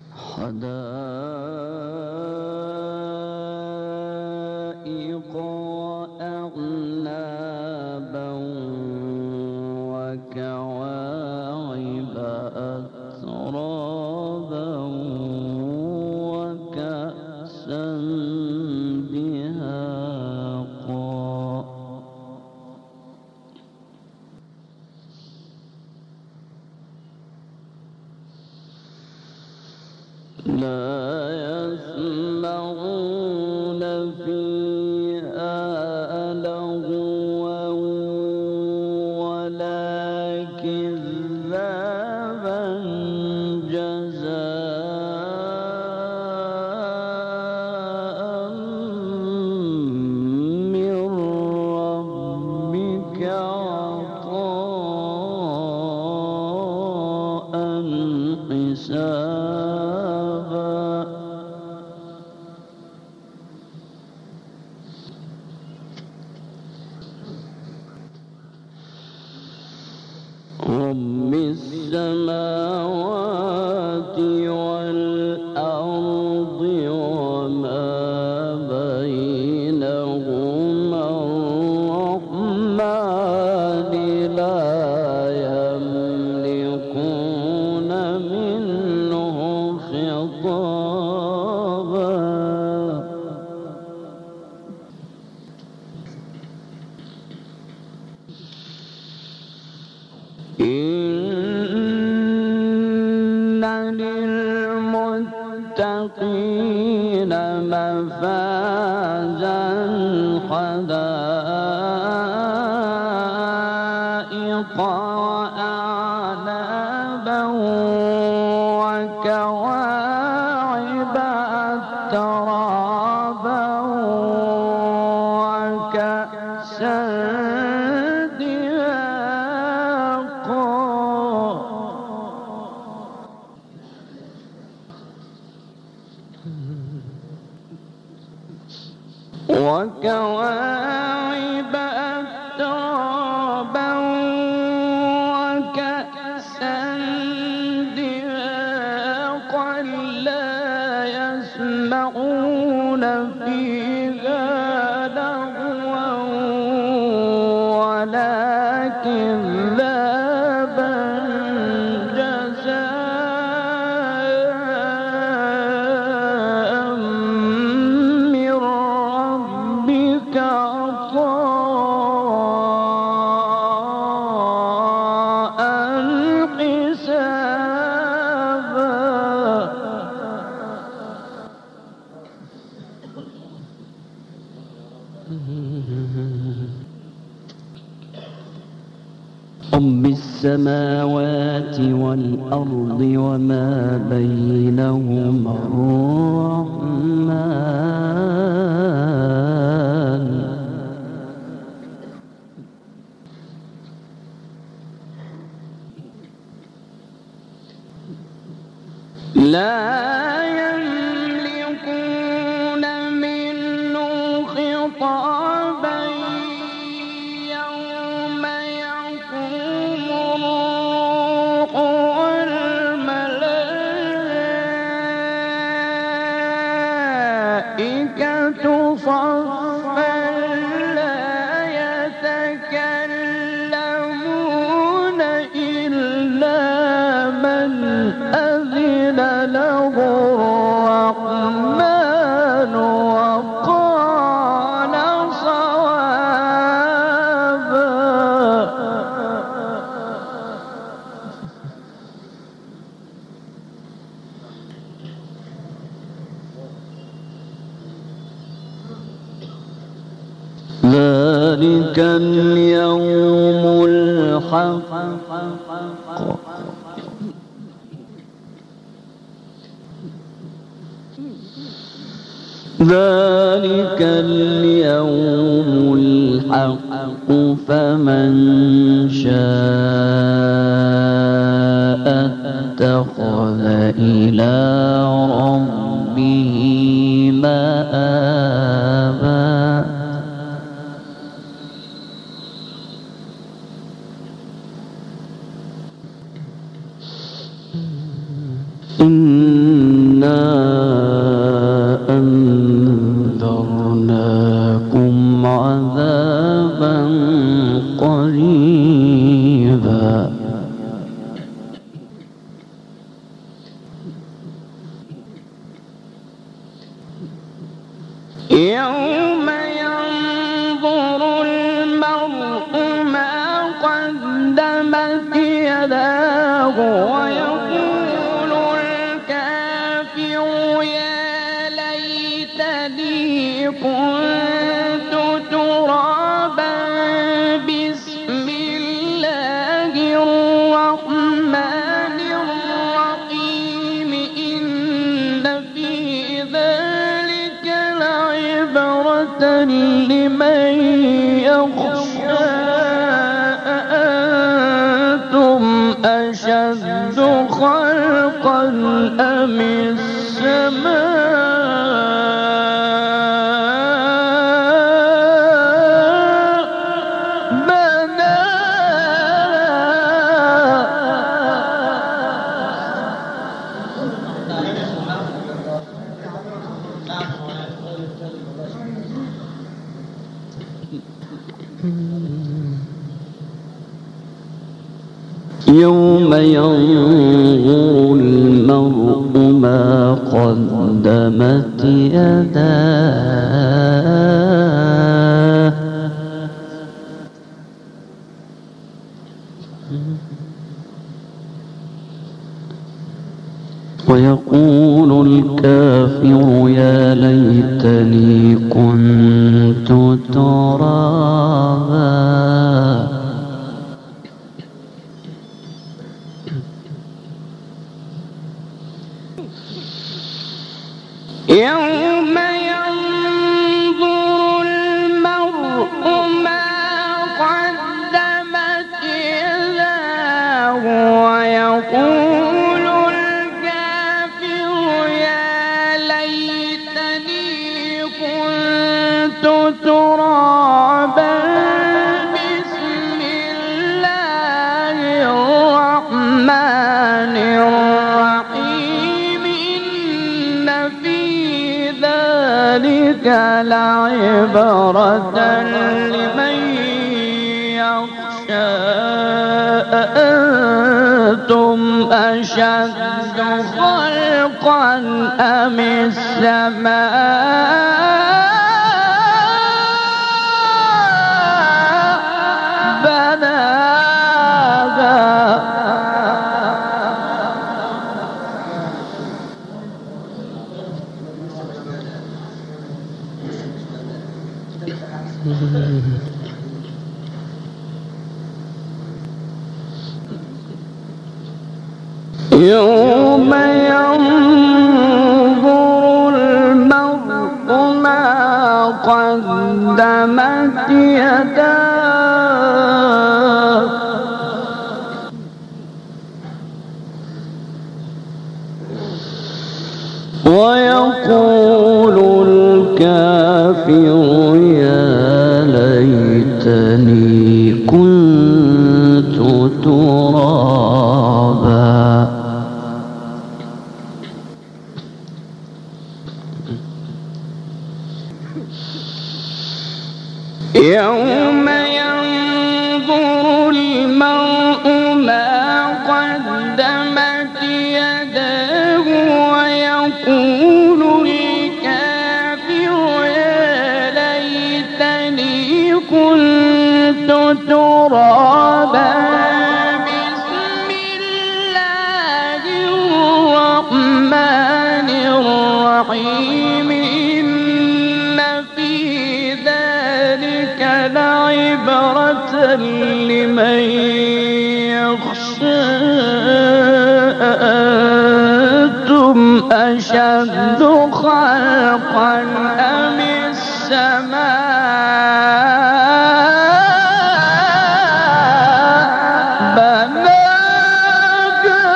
حدائق وأعنابا وكواعب أترابا وكأسا دهاقا لا يسمعون فيها لغوا ولا كذابا جزاء من ربك عطاء حسابا رب السماوات والأرض وما بينهما الرحمن لا يملكون منه خطابا إن للمتقين مفازا حدائق وأعنابا وكواعب أترابا وكأسا وكواعب أترابا وكأسا دهاقا لا يسمعون فيها لغوا ولا كذابا رب السماوات والأرض وما بينهما الرحمن لا يملكون منه خطابا يوم يقوم الروح والملائكة صفا لا يتكلمون إلا من أذن له الرحمن وقال صوابا ذلك اليوم الحق ذلك اليوم الحق فمن شاء اتخذ إلى ربه مآبا إن إنا أنذرناكم عذابا قريبا يوم ينظر المرء ما قدمت يداه ويقول الكافر يا ليتني كنت ترابا بسم الله الرحمن الرحيم إن في ذلك لعبرة لمن يخشى أأنتم أشد خلقا أم السماء يوم ينظر المرء ما قدمت يداه ويقول الكافر يا ليتني كنت ترابا يوم ينظر المرء ما قدمت يداه ويقول الكافر يا ليتني كنت ترابا بسم الله الرحمن الرحيم إن في ذلك لعبرة لمن يخشى أأنتم أشد خلقا أم السماء بناها يوم ينظر المرء ما قدمت يداه ويقول الكافر يا ليتني كنت ترابا يوم ينظر المرء ما قدمت يداه ويقول الكافر يا ليتني كنت ترابا بسم الله الرحمن الرحيم إن في ذلك لعبرة لمن يخشى أأنتم أشد خلقا أم السماء بناها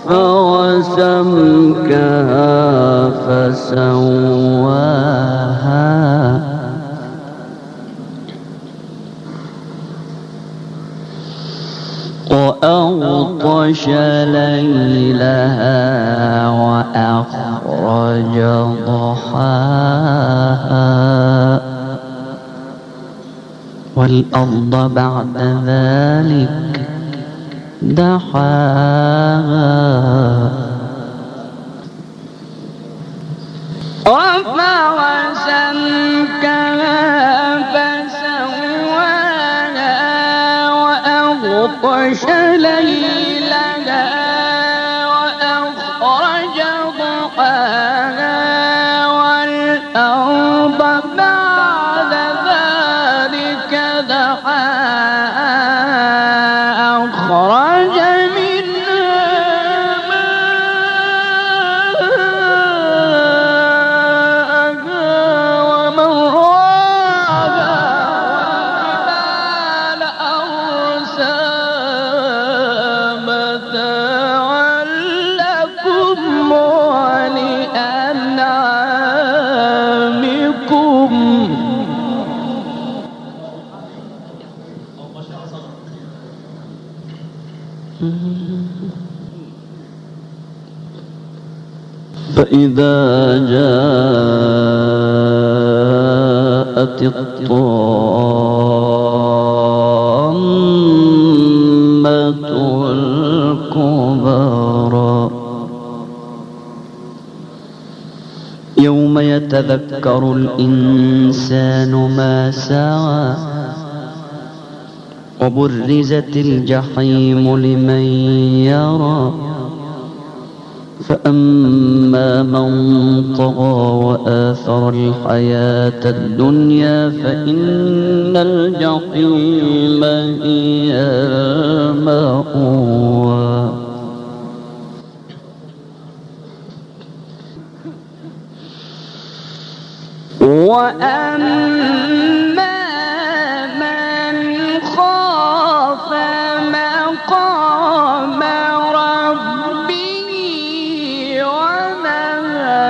وسمكها فسواها وأغطش ليلها وأخرج ضحاها والأرض بعد ذلك دحاها رفع سمكها فسواها وأغطش ليلها وأخرج ضحاها والأرض بعد ذلك دحاها أخرج فإذا جاءت الطامة الكبرى يوم يتذكر الإنسان ما سعى وبرزت الجحيم لمن يرى فأما من طغى وآثر الحياة الدنيا فإن الجحيم هي المأوى وأما من خاف مقام ربه ونهى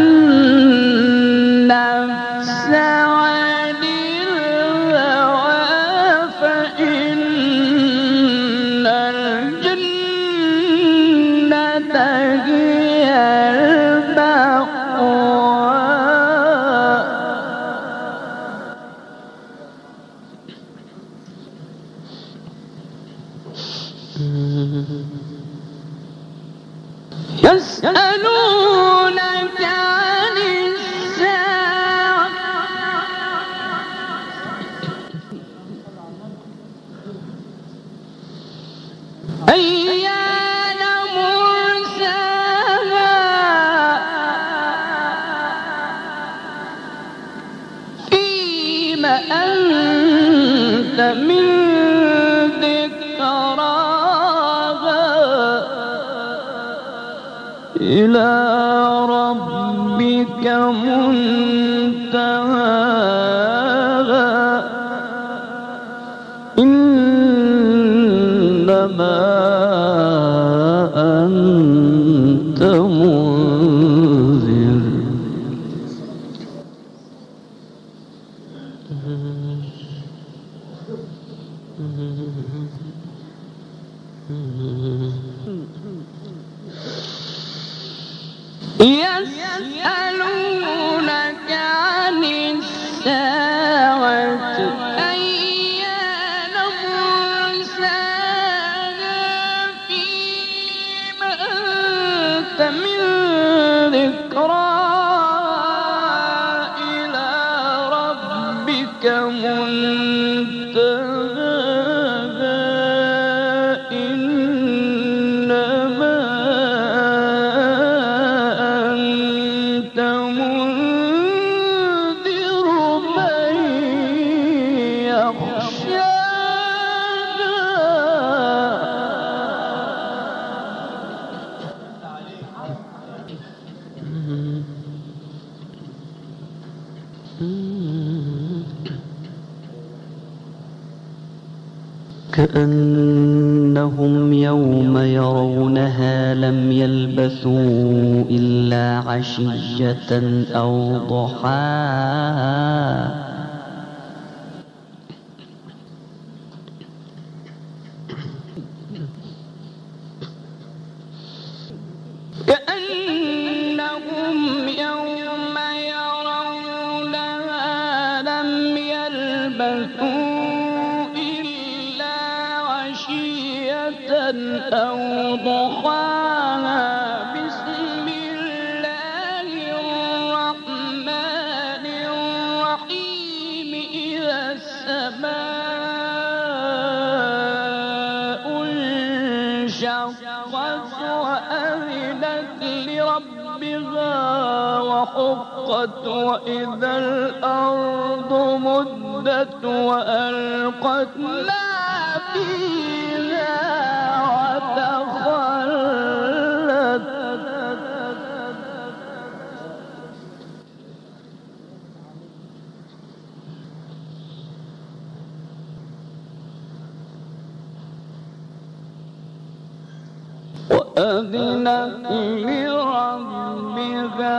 النفس عن الهوى فإن الجنة هي المأوى يسألونك عن الساعة أيان مرساها فيم أنت من إلى ربك منتهاها إنما أنت منذر يسألونك عن الساعة أيان مرساها فيما أنت من ذكراها إلى ربك منتهاها كأنهم يوم يرونها لم يلبثوا إلا عشية أو ضحاها. كأنهم يوم يرونها لم يلبثوا إلا عشية أو ضحاها. بسم الله الرحمن الرحيم. إذا السماء انشقت وأذنت لربها وحقت، وإذا الأرض مدت وألقت ما فيها وتخلت. وأذنت لربها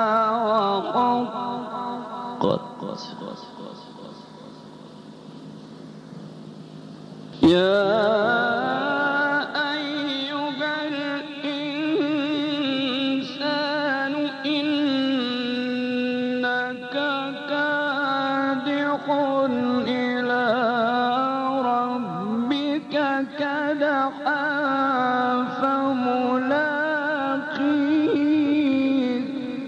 وحقت. يا أيها الإنسان إنك كادح إلى ربك كدحا فملاقيه.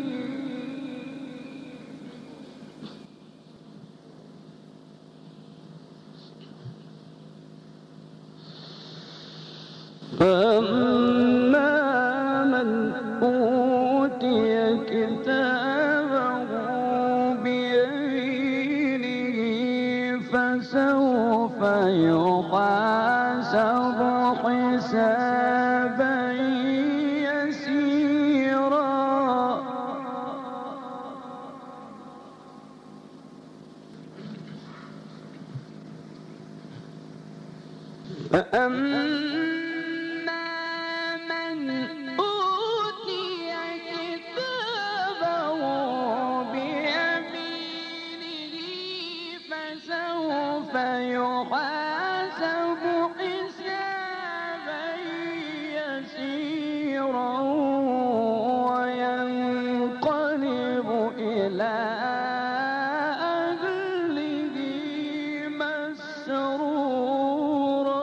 فأما من أوتي كتابه بيمينه فسوف يحاسب حسابا يسيرا. فأما من أوتي كتابه بيمينه فسوف يحاسب حسابا يسيرا وينقلب إلى أهله مسرورا.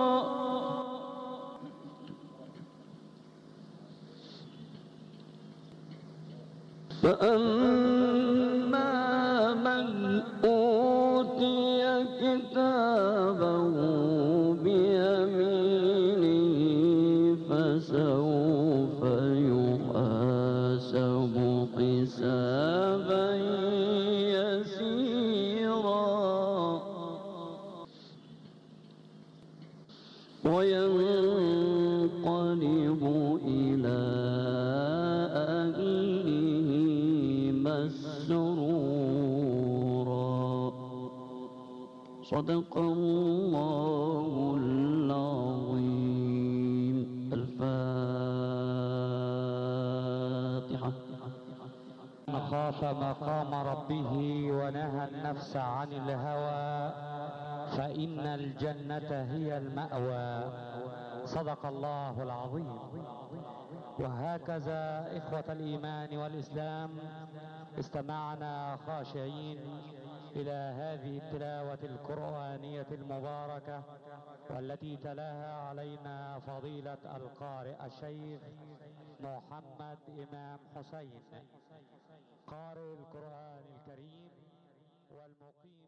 فأما من أوتي كتابه بيمينه فسوف يحاسب حسابا يسيرا وينقلب إلى أهله مسرورا. صدق الله العظيم. الفاتحة. من خاف مقام ربه ونهى النفس عن الهوى فإن الجنة هي المأوى. صدق الله العظيم. وهكذا إخوة الإيمان والإسلام استمعنا خاشعين إلى هذه التلاوة القرآنية المباركة والتي تلاها علينا فضيلة القارئ الشيخ محمد إمام حسين قارئ القرآن الكريم والمقيم